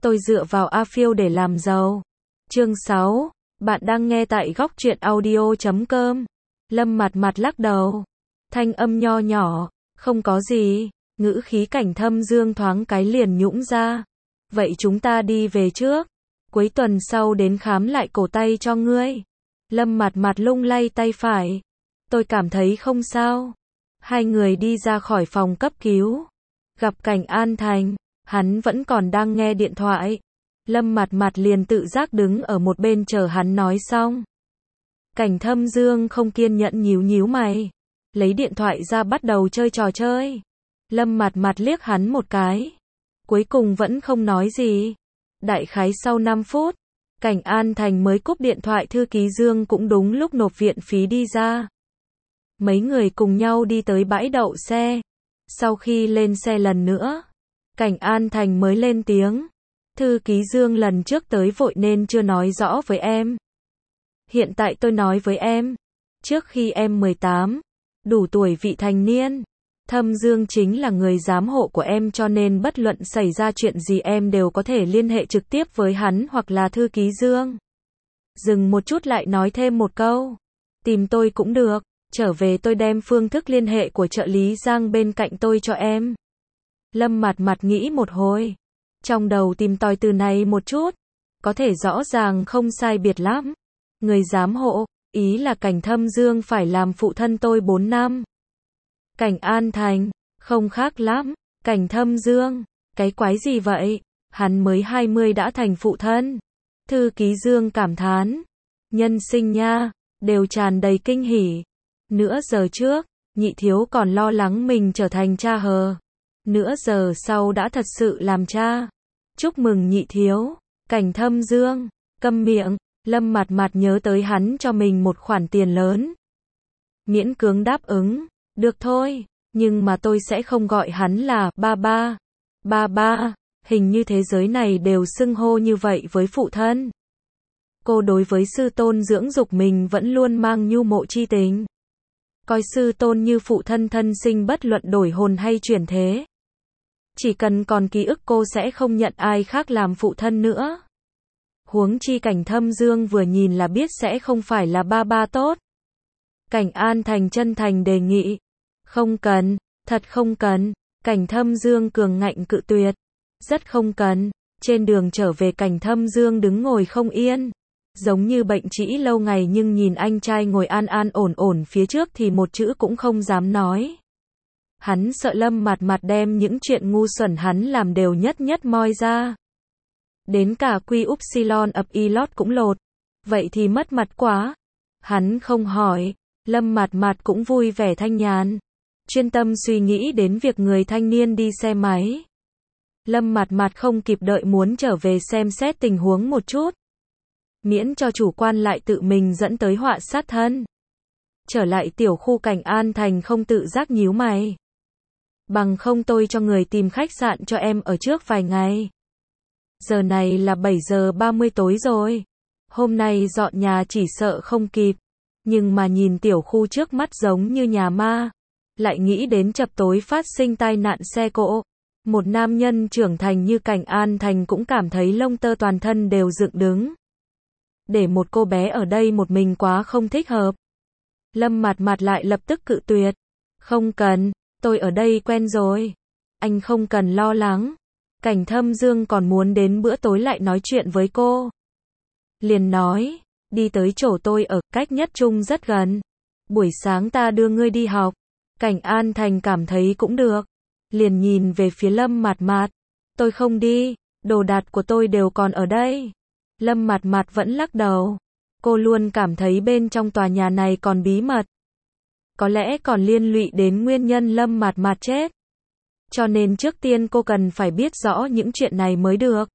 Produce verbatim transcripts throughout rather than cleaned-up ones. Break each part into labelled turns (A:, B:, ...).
A: tôi dựa vào A Phiêu để làm giàu. Chương sáu. Bạn đang nghe tại góc truyện audio chấm com. Lâm Mạt Mạt lắc đầu. Thanh âm nho nhỏ, không có gì. Ngữ khí Cảnh Thâm Dương thoáng cái liền nhũn ra. Vậy chúng ta đi về trước. Cuối tuần sau đến khám lại cổ tay cho ngươi. Lâm Mạt Mạt lung lay tay phải. Tôi cảm thấy không sao. Hai người đi ra khỏi phòng cấp cứu. Gặp Cảnh An Thành, hắn vẫn còn đang nghe điện thoại. Lâm Mạt Mạt liền tự giác đứng ở một bên chờ hắn nói xong. Cảnh Thâm Dương không kiên nhẫn nhíu nhíu mày, lấy điện thoại ra bắt đầu chơi trò chơi. Lâm Mạt Mạt liếc hắn một cái, cuối cùng vẫn không nói gì. Đại khái sau năm phút, Cảnh An Thành mới cúp điện thoại, thư ký Dương cũng đúng lúc nộp viện phí đi ra. Mấy người cùng nhau đi tới bãi đậu xe. Sau khi lên xe lần nữa, Cảnh An Thành mới lên tiếng. Thư ký Dương lần trước tới vội nên chưa nói rõ với em. Hiện tại tôi nói với em. Trước khi em mười tám, đủ tuổi vị thành niên, Thâm Dương chính là người giám hộ của em, cho nên bất luận xảy ra chuyện gì em đều có thể liên hệ trực tiếp với hắn hoặc là thư ký Dương. Dừng một chút lại nói thêm một câu. Tìm tôi cũng được, trở về tôi đem phương thức liên hệ của trợ lý Giang bên cạnh tôi cho em. Lâm Mạt Mạt nghĩ một hồi, trong đầu tìm tòi từ này một chút, có thể rõ ràng không sai biệt lắm. Người giám hộ, ý là Cảnh Thâm Dương phải làm phụ thân tôi bốn năm. Cảnh An Thành, không khác lắm. Cảnh Thâm Dương, cái quái gì vậy? Hắn mới hai mươi đã thành phụ thân. Thư ký Dương cảm thán. Nhân sinh nha, đều tràn đầy kinh hỉ. Nửa giờ trước, nhị thiếu còn lo lắng mình trở thành cha hờ. Nửa giờ sau đã thật sự làm cha. Chúc mừng nhị thiếu. Cảnh Thâm Dương, câm miệng. Lâm Mạt Mạt nhớ tới hắn cho mình một khoản tiền lớn. Miễn cưỡng đáp ứng. Được thôi, nhưng mà tôi sẽ không gọi hắn là ba ba. Ba ba, hình như thế giới này đều xưng hô như vậy với phụ thân. Cô đối với sư tôn dưỡng dục mình vẫn luôn mang nhu mộ chi tình. Coi sư tôn như phụ thân thân sinh, bất luận đổi hồn hay chuyển thế. Chỉ cần còn ký ức cô sẽ không nhận ai khác làm phụ thân nữa. Huống chi Cảnh Thâm Dương vừa nhìn là biết sẽ không phải là ba ba tốt. Cảnh An Thành chân thành đề nghị. Không cần, thật không cần. Cảnh Thâm Dương cường ngạnh cự tuyệt. Rất không cần. Trên đường trở về Cảnh Thâm Dương đứng ngồi không yên. Giống như bệnh trĩ lâu ngày, nhưng nhìn anh trai ngồi an an ổn ổn phía trước thì một chữ cũng không dám nói. Hắn sợ Lâm Mạt Mạt đem những chuyện ngu xuẩn hắn làm đều nhất nhất moi ra. Đến cả quy upsilon ập ilot cũng lột. Vậy thì mất mặt quá. Hắn không hỏi. Lâm Mạt Mạt cũng vui vẻ thanh nhàn, chuyên tâm suy nghĩ đến việc người thanh niên đi xe máy. Lâm Mạt Mạt không kịp đợi muốn trở về xem xét tình huống một chút. Miễn cho chủ quan lại tự mình dẫn tới họa sát thân. Trở lại tiểu khu, Cảnh An Thành không tự giác nhíu mày. Bằng không tôi cho người tìm khách sạn cho em ở trước vài ngày. Giờ này là bảy giờ ba mươi tối rồi. Hôm nay dọn nhà chỉ sợ không kịp. Nhưng mà nhìn tiểu khu trước mắt giống như nhà ma. Lại nghĩ đến chập tối phát sinh tai nạn xe cộ. Một nam nhân trưởng thành như Cảnh An Thành cũng cảm thấy lông tơ toàn thân đều dựng đứng. Để một cô bé ở đây một mình quá không thích hợp. Lâm Mạt Mạt lại lập tức cự tuyệt. Không cần, tôi ở đây quen rồi. Anh không cần lo lắng. Cảnh Thâm Dương còn muốn đến bữa tối lại nói chuyện với cô. Liền nói, đi tới chỗ tôi ở, cách Nhất Trung rất gần. Buổi sáng ta đưa ngươi đi học. Cảnh An Thành cảm thấy cũng được. Liền nhìn về phía Lâm Mạt Mạt. Tôi không đi, đồ đạc của tôi đều còn ở đây. Lâm Mạt Mạt vẫn lắc đầu. Cô luôn cảm thấy bên trong tòa nhà này còn bí mật. Có lẽ còn liên lụy đến nguyên nhân Lâm Mạt Mạt chết. Cho nên trước tiên cô cần phải biết rõ những chuyện này mới được.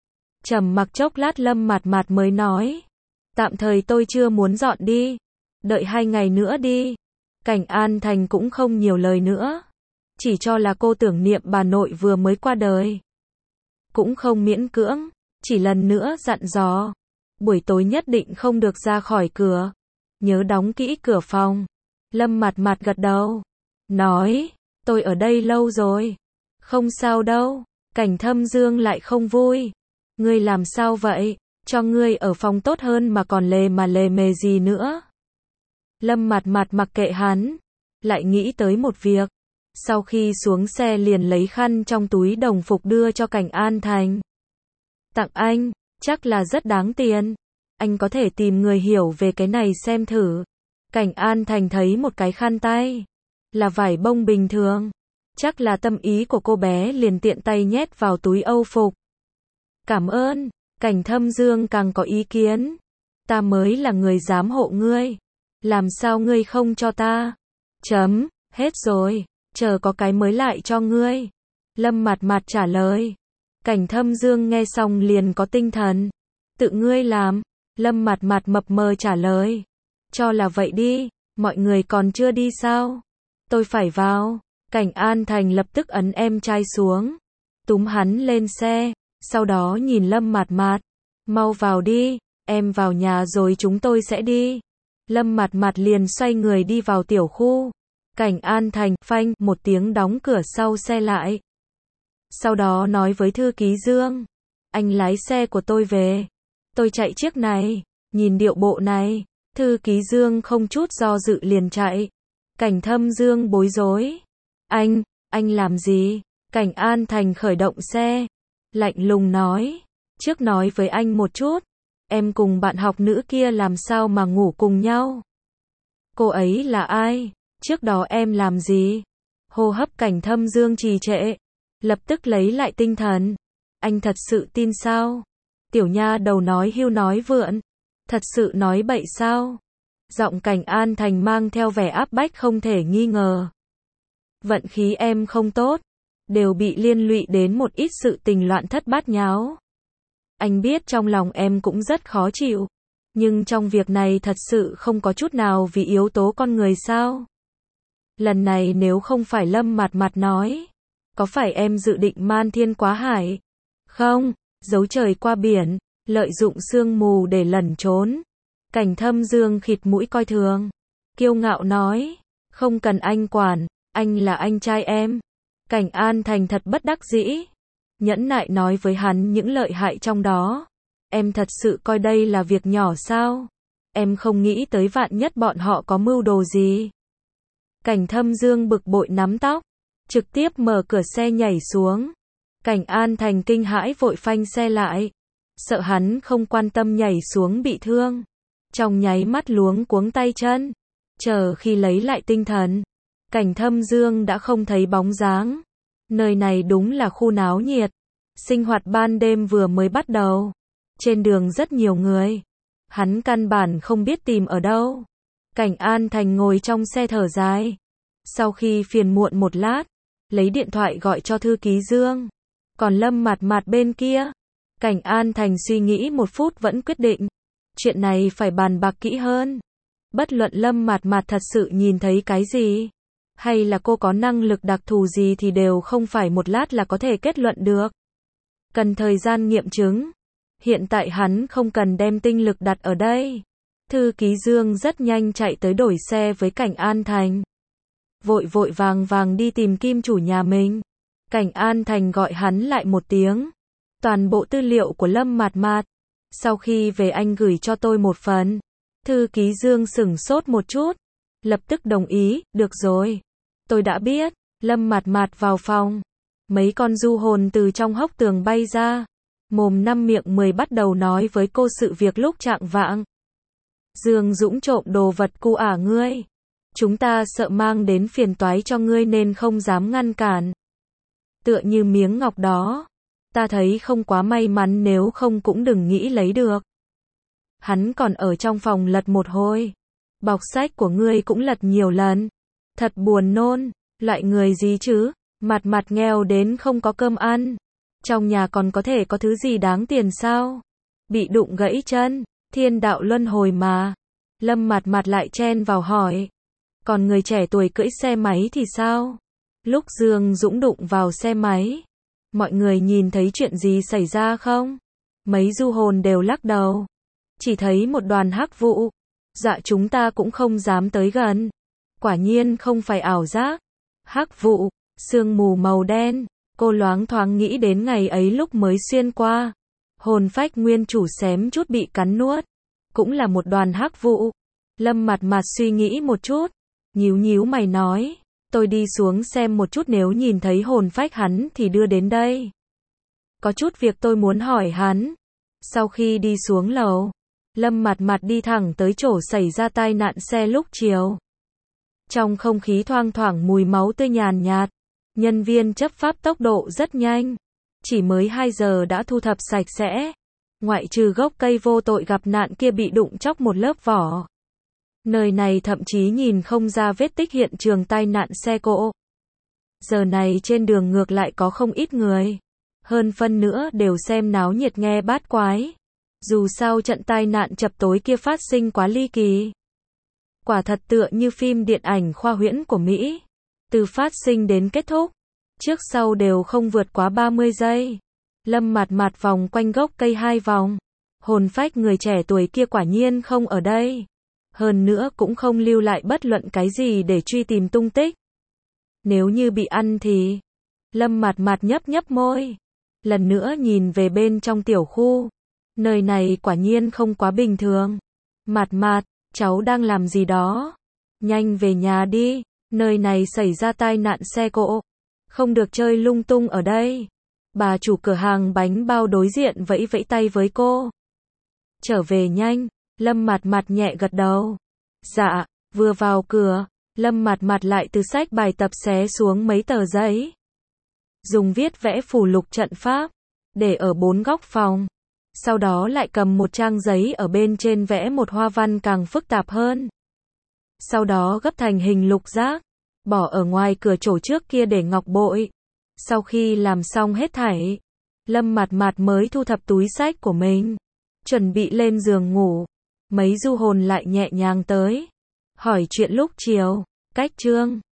A: Trầm mặc chốc lát Lâm Mạt Mạt mới nói. Tạm thời tôi chưa muốn dọn đi. Đợi hai ngày nữa đi. Cảnh An Thành cũng không nhiều lời nữa. Chỉ cho là cô tưởng niệm bà nội vừa mới qua đời. Cũng không miễn cưỡng. Chỉ lần nữa dặn dò. Buổi tối nhất định không được ra khỏi cửa. Nhớ đóng kỹ cửa phòng. Lâm Mạt Mạt gật đầu. Nói. Tôi ở đây lâu rồi. Không sao đâu. Cảnh Thâm Dương lại không vui. Ngươi làm sao vậy? Cho ngươi ở phòng tốt hơn mà còn lề mà lề mề gì nữa? Lâm Mạt Mạt mặc kệ hắn, lại nghĩ tới một việc. Sau khi xuống xe liền lấy khăn trong túi đồng phục đưa cho Cảnh An Thành. Tặng anh, chắc là rất đáng tiền. Anh có thể tìm người hiểu về cái này xem thử. Cảnh An Thành thấy một cái khăn tay, là vải bông bình thường. Chắc là tâm ý của cô bé liền tiện tay nhét vào túi âu phục. Cảm ơn. Cảnh Thâm Dương càng có ý kiến. Ta mới là người giám hộ ngươi. Làm sao ngươi không cho ta? Chấm, hết rồi. Chờ có cái mới lại cho ngươi. Lâm Mạt Mạt trả lời. Cảnh Thâm Dương nghe xong liền có tinh thần. Tự ngươi làm. Lâm Mạt Mạt mập mờ trả lời. Cho là vậy đi, mọi người còn chưa đi sao? Tôi phải vào. Cảnh An Thành lập tức ấn em trai xuống, túm hắn lên xe, sau đó nhìn Lâm Mạt Mạt. Mau vào đi, em vào nhà rồi chúng tôi sẽ đi. Lâm Mạt Mạt liền xoay người đi vào tiểu khu. Cảnh An Thành, phanh, một tiếng đóng cửa sau xe lại. Sau đó nói với thư ký Dương. Anh lái xe của tôi về. Tôi chạy chiếc này. Nhìn điệu bộ này. Thư ký Dương không chút do dự liền chạy. Cảnh Thâm Dương bối rối. Anh, anh làm gì? Cảnh An Thành khởi động xe. Lạnh lùng nói. Trước nói với anh một chút. Em cùng bạn học nữ kia làm sao mà ngủ cùng nhau? Cô ấy là ai? Trước đó em làm gì? Hô hấp Cảnh Thâm Dương trì trệ. Lập tức lấy lại tinh thần. Anh thật sự tin sao? Tiểu nha đầu nói hưu nói vượn. Thật sự nói bậy sao? Giọng Cảnh An Thành mang theo vẻ áp bách không thể nghi ngờ. Vận khí em không tốt. Đều bị liên lụy đến một ít sự tình loạn thất bát nháo. Anh biết trong lòng em cũng rất khó chịu. Nhưng trong việc này thật sự không có chút nào vì yếu tố con người sao? Lần này nếu không phải Lâm Mạt Mạt nói. Có phải em dự định man thiên quá hải? Không, giấu trời qua biển, lợi dụng sương mù để lẩn trốn. Cảnh Thâm Dương khịt mũi coi thường. Kiêu ngạo nói. Không cần anh quản, anh là anh trai em. Cảnh An Thành thật bất đắc dĩ. Nhẫn nại nói với hắn những lợi hại trong đó. Em thật sự coi đây là việc nhỏ sao? Em không nghĩ tới vạn nhất bọn họ có mưu đồ gì. Cảnh Thâm Dương bực bội nắm tóc, trực tiếp mở cửa xe nhảy xuống. Cảnh An Thành kinh hãi vội phanh xe lại. Sợ hắn không quan tâm nhảy xuống bị thương. Trong nháy mắt luống cuống tay chân. Chờ khi lấy lại tinh thần. Cảnh Thâm Dương đã không thấy bóng dáng. Nơi này đúng là khu náo nhiệt. Sinh hoạt ban đêm vừa mới bắt đầu. Trên đường rất nhiều người. Hắn căn bản không biết tìm ở đâu. Cảnh An Thành ngồi trong xe thở dài. Sau khi phiền muộn một lát, lấy điện thoại gọi cho thư ký Dương. Còn Lâm Mạt Mạt bên kia, Cảnh An Thành suy nghĩ một phút vẫn quyết định. Chuyện này phải bàn bạc kỹ hơn. Bất luận Lâm Mạt Mạt thật sự nhìn thấy cái gì, hay là cô có năng lực đặc thù gì thì đều không phải một lát là có thể kết luận được. Cần thời gian nghiệm chứng. Hiện tại hắn không cần đem tinh lực đặt ở đây. Thư ký Dương rất nhanh chạy tới đổi xe với Cảnh An Thành. Vội vội vàng vàng đi tìm kim chủ nhà mình. Cảnh An Thành gọi hắn lại một tiếng. Toàn bộ tư liệu của Lâm Mạt Mạt. Sau khi về anh gửi cho tôi một phần. Thư ký Dương sửng sốt một chút. Lập tức đồng ý, được rồi. Tôi đã biết. Lâm Mạt Mạt vào phòng. Mấy con du hồn từ trong hốc tường bay ra. Mồm năm miệng mười bắt đầu nói với cô sự việc lúc trạng vạng. Dương Dũng trộm đồ vật cu ả ngươi. Chúng ta sợ mang đến phiền toái cho ngươi nên không dám ngăn cản. Tựa như miếng ngọc đó. Ta thấy không quá may mắn nếu không cũng đừng nghĩ lấy được. Hắn còn ở trong phòng lật một hồi. Bọc sách của ngươi cũng lật nhiều lần. Thật buồn nôn. Loại người gì chứ? Mặt mặt nghèo đến không có cơm ăn. Trong nhà còn có thể có thứ gì đáng tiền sao? Bị đụng gãy chân. Thiên đạo luân hồi mà. Lâm Mạt Mạt lại chen vào hỏi. Còn người trẻ tuổi cưỡi xe máy thì sao? Lúc Dương Dũng đụng vào xe máy, mọi người nhìn thấy chuyện gì xảy ra không? Mấy du hồn đều lắc đầu. Chỉ thấy một đoàn hắc vụ. Dạ chúng ta cũng không dám tới gần. Quả nhiên không phải ảo giác. Hắc vụ, sương mù màu đen. Cô loáng thoáng nghĩ đến ngày ấy lúc mới xuyên qua. Hồn phách nguyên chủ xém chút bị cắn nuốt. Cũng là một đoàn hắc vụ. Lâm Mạt Mạt suy nghĩ một chút. Nhíu nhíu mày nói. Tôi đi xuống xem một chút, nếu nhìn thấy hồn phách hắn thì đưa đến đây. Có chút việc tôi muốn hỏi hắn. Sau khi đi xuống lầu, Lâm Mạt Mạt đi thẳng tới chỗ xảy ra tai nạn xe lúc chiều. Trong không khí thoang thoảng mùi máu tươi nhàn nhạt. Nhân viên chấp pháp tốc độ rất nhanh. Chỉ mới hai giờ đã thu thập sạch sẽ. Ngoại trừ gốc cây vô tội gặp nạn kia bị đụng chóc một lớp vỏ. Nơi này thậm chí nhìn không ra vết tích hiện trường tai nạn xe cộ. Giờ này trên đường ngược lại có không ít người. Hơn phân nữa đều xem náo nhiệt nghe bát quái. Dù sao trận tai nạn chập tối kia phát sinh quá ly kỳ. Quả thật tựa như phim điện ảnh khoa huyễn của Mỹ. Từ phát sinh đến kết thúc, trước sau đều không vượt quá ba mươi giây. Lâm Mạt Mạt vòng quanh gốc cây hai vòng. Hồn phách người trẻ tuổi kia quả nhiên không ở đây. Hơn nữa cũng không lưu lại bất luận cái gì để truy tìm tung tích. Nếu như bị ăn thì... Lâm Mạt Mạt nhấp nhấp môi. Lần nữa nhìn về bên trong tiểu khu. Nơi này quả nhiên không quá bình thường. Mạt Mạt, cháu đang làm gì đó? Nhanh về nhà đi. Nơi này xảy ra tai nạn xe cộ. Không được chơi lung tung ở đây. Bà chủ cửa hàng bánh bao đối diện vẫy vẫy tay với cô. Trở về nhanh. Lâm Mạt Mạt nhẹ gật đầu. Dạ, vừa vào cửa, Lâm Mạt Mạt lại từ sách bài tập xé xuống mấy tờ giấy. Dùng viết vẽ phù lục trận pháp, để ở bốn góc phòng. Sau đó lại cầm một trang giấy ở bên trên vẽ một hoa văn càng phức tạp hơn. Sau đó gấp thành hình lục giác, bỏ ở ngoài cửa chỗ trước kia để ngọc bội. Sau khi làm xong hết thảy, Lâm Mạt Mạt mới thu thập túi sách của mình, chuẩn bị lên giường ngủ. Mấy du hồn lại nhẹ nhàng tới, hỏi chuyện lúc chiều. Cách chương